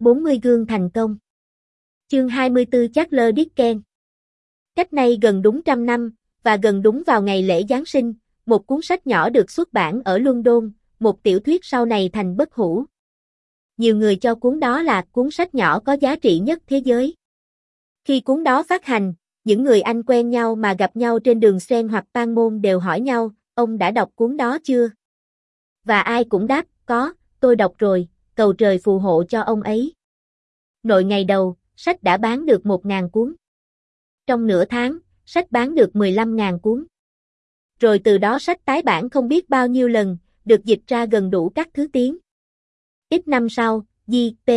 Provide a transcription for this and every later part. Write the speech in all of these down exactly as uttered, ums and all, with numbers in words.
bốn mươi gương thành công. Chương hai mươi tư Charles Dickens. Cách nay gần đúng trăm năm, và gần đúng vào ngày lễ Giáng sinh, một cuốn sách nhỏ được xuất bản ở London, một tiểu thuyết sau này thành bất hủ. Nhiều người cho cuốn đó là cuốn sách nhỏ có giá trị nhất thế giới. Khi cuốn đó phát hành, những người Anh quen nhau mà gặp nhau trên đường Seine hoặc Pan Môn đều hỏi nhau, ông đã đọc cuốn đó chưa? Và ai cũng đáp, có, tôi đọc rồi, cầu trời phù hộ cho ông ấy. Nội ngày đầu, sách đã bán được một nghìn cuốn. Trong nửa tháng, sách bán được mười lăm nghìn cuốn. Rồi từ đó sách tái bản không biết bao nhiêu lần, được dịch ra gần đủ các thứ tiếng. Ít năm sau, J P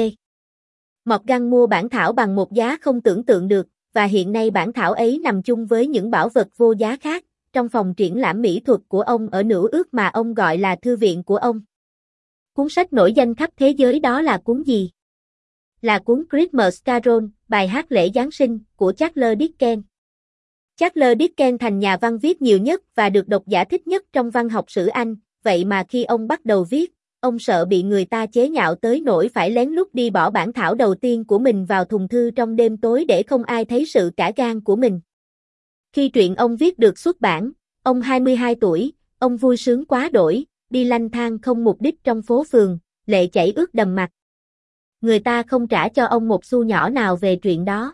Morgan mua bản thảo bằng một giá không tưởng tượng được, và hiện nay bản thảo ấy nằm chung với những bảo vật vô giá khác, trong phòng triển lãm mỹ thuật của ông ở Nữ Ước mà ông gọi là thư viện của ông. Cuốn sách nổi danh khắp thế giới đó là cuốn gì? Là cuốn Christmas Carol, bài hát lễ Giáng sinh, của Charles Dickens. Charles Dickens thành nhà văn viết nhiều nhất và được độc giả thích nhất trong văn học sử Anh, vậy mà khi ông bắt đầu viết, ông sợ bị người ta chế nhạo tới nỗi phải lén lút đi bỏ bản thảo đầu tiên của mình vào thùng thư trong đêm tối để không ai thấy sự cả gan của mình. Khi truyện ông viết được xuất bản, ông hai mươi hai tuổi, ông vui sướng quá đỗi, đi lang thang không mục đích trong phố phường, lệ chảy ướt đầm mặt. Người ta không trả cho ông một xu nhỏ nào về chuyện đó.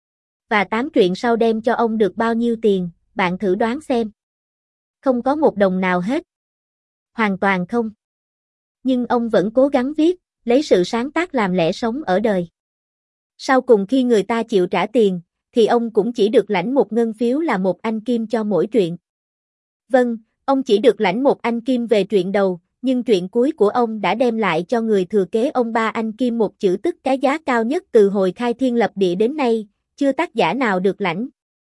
Và tám truyện sau đem cho ông được bao nhiêu tiền, bạn thử đoán xem. Không có một đồng nào hết. Hoàn toàn không. Nhưng ông vẫn cố gắng viết, lấy sự sáng tác làm lẽ sống ở đời. Sau cùng khi người ta chịu trả tiền, thì ông cũng chỉ được lãnh một ngân phiếu là một anh kim cho mỗi truyện. Vâng, ông chỉ được lãnh một anh kim về truyện đầu, nhưng truyện cuối của ông đã đem lại cho người thừa kế ông ba anh kim một chữ tức cái giá cao nhất từ hồi khai thiên lập địa đến nay, chưa tác giả nào được lãnh.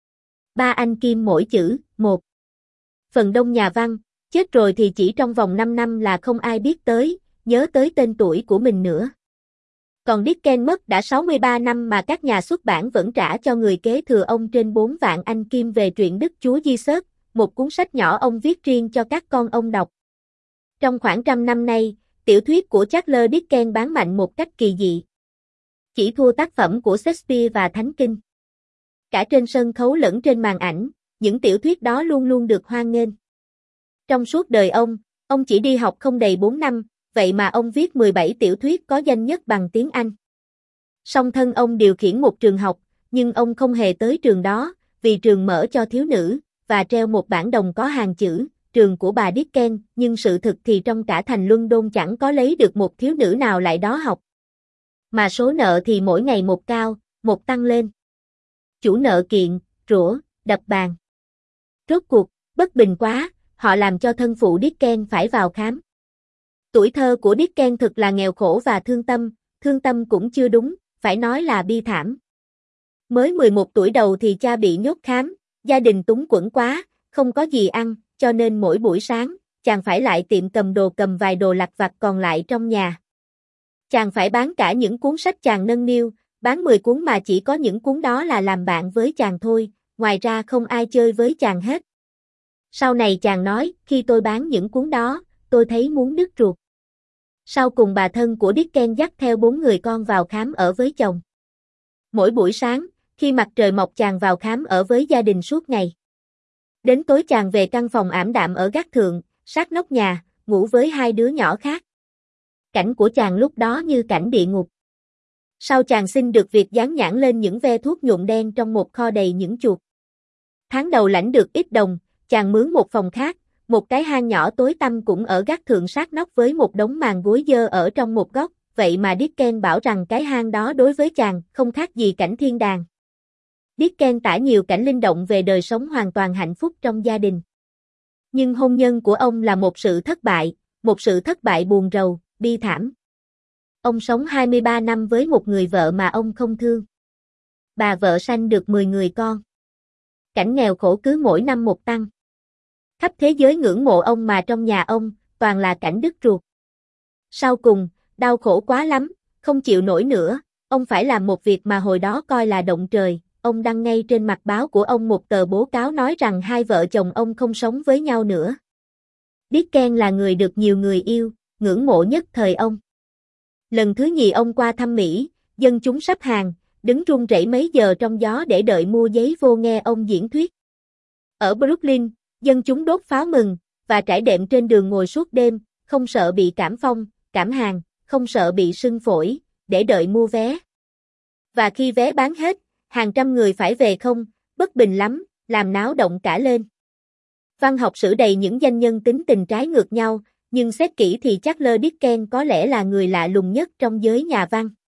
Ba anh kim mỗi chữ, một. Phần đông nhà văn, chết rồi thì chỉ trong vòng năm năm là không ai biết tới, nhớ tới tên tuổi của mình nữa. Còn Dickens mất đã sáu mươi ba năm mà các nhà xuất bản vẫn trả cho người kế thừa ông trên bốn vạn anh kim về truyện Đức Chúa Giêsu, một cuốn sách nhỏ ông viết riêng cho các con ông đọc. Trong khoảng trăm năm nay, tiểu thuyết của Charles Dickens bán mạnh một cách kỳ dị. Chỉ thua tác phẩm của Shakespeare và Thánh Kinh. Cả trên sân khấu lẫn trên màn ảnh, những tiểu thuyết đó luôn luôn được hoan nghênh. Trong suốt đời ông, ông chỉ đi học không đầy bốn năm, vậy mà ông viết mười bảy tiểu thuyết có danh nhất bằng tiếng Anh. Song thân ông điều khiển một trường học, nhưng ông không hề tới trường đó, vì trường mở cho thiếu nữ, và treo một bảng đồng có hàng chữ, trường của bà Dickens, nhưng sự thực thì trong cả thành London chẳng có lấy được một thiếu nữ nào lại đó học. Mà số nợ thì mỗi ngày một cao, một tăng lên. Chủ nợ kiện, rủa, đập bàn. Rốt cuộc, bất bình quá, họ làm cho thân phụ Dickens phải vào khám. Tuổi thơ của Dickens thực là nghèo khổ và thương tâm, thương tâm cũng chưa đúng, phải nói là bi thảm. Mới mười một tuổi đầu thì cha bị nhốt khám, gia đình túng quẫn quá, không có gì ăn, cho nên mỗi buổi sáng, chàng phải lại tiệm cầm đồ cầm vài đồ lặt vặt còn lại trong nhà. Chàng phải bán cả những cuốn sách chàng nâng niu, bán mười cuốn mà chỉ có những cuốn đó là làm bạn với chàng thôi, ngoài ra không ai chơi với chàng hết. Sau này chàng nói, khi tôi bán những cuốn đó, tôi thấy muốn đứt ruột. Sau cùng bà thân của Dickens dắt theo bốn người con vào khám ở với chồng. Mỗi buổi sáng, khi mặt trời mọc chàng vào khám ở với gia đình suốt ngày. Đến tối chàng về căn phòng ảm đạm ở gác thượng, sát nóc nhà, ngủ với hai đứa nhỏ khác. Cảnh của chàng lúc đó như cảnh địa ngục. Sau chàng xin được việc dán nhãn lên những ve thuốc nhuộm đen trong một kho đầy những chuột. Tháng đầu lãnh được ít đồng, chàng mướn một phòng khác, một cái hang nhỏ tối tăm cũng ở gác thượng sát nóc với một đống màn gối dơ ở trong một góc, vậy mà Dickens bảo rằng cái hang đó đối với chàng không khác gì cảnh thiên đàng. Dickens tả nhiều cảnh linh động về đời sống hoàn toàn hạnh phúc trong gia đình. Nhưng hôn nhân của ông là một sự thất bại, một sự thất bại buồn rầu, bi thảm. Ông sống hai mươi ba năm với một người vợ mà ông không thương. Bà vợ sanh được mười người con. Cảnh nghèo khổ cứ mỗi năm một tăng. Khắp thế giới ngưỡng mộ ông mà trong nhà ông, toàn là cảnh đứt ruột. Sau cùng, đau khổ quá lắm, không chịu nổi nữa, ông phải làm một việc mà hồi đó coi là động trời. Ông đăng ngay trên mặt báo của ông một tờ bố cáo nói rằng hai vợ chồng ông không sống với nhau nữa. Dickens là người được nhiều người yêu, ngưỡng mộ nhất thời ông. Lần thứ nhì ông qua thăm Mỹ, dân chúng sắp hàng, đứng run rẩy mấy giờ trong gió để đợi mua giấy vô nghe ông diễn thuyết. Ở Brooklyn, dân chúng đốt pháo mừng, và trải đệm trên đường ngồi suốt đêm, không sợ bị cảm phong, cảm hàn, không sợ bị sưng phổi, để đợi mua vé. Và khi vé bán hết, hàng trăm người phải về không, bất bình lắm, làm náo động cả lên. Văn học sử đầy những danh nhân tính tình trái ngược nhau, nhưng xét kỹ thì Charles Dickens có lẽ là người lạ lùng nhất trong giới nhà văn.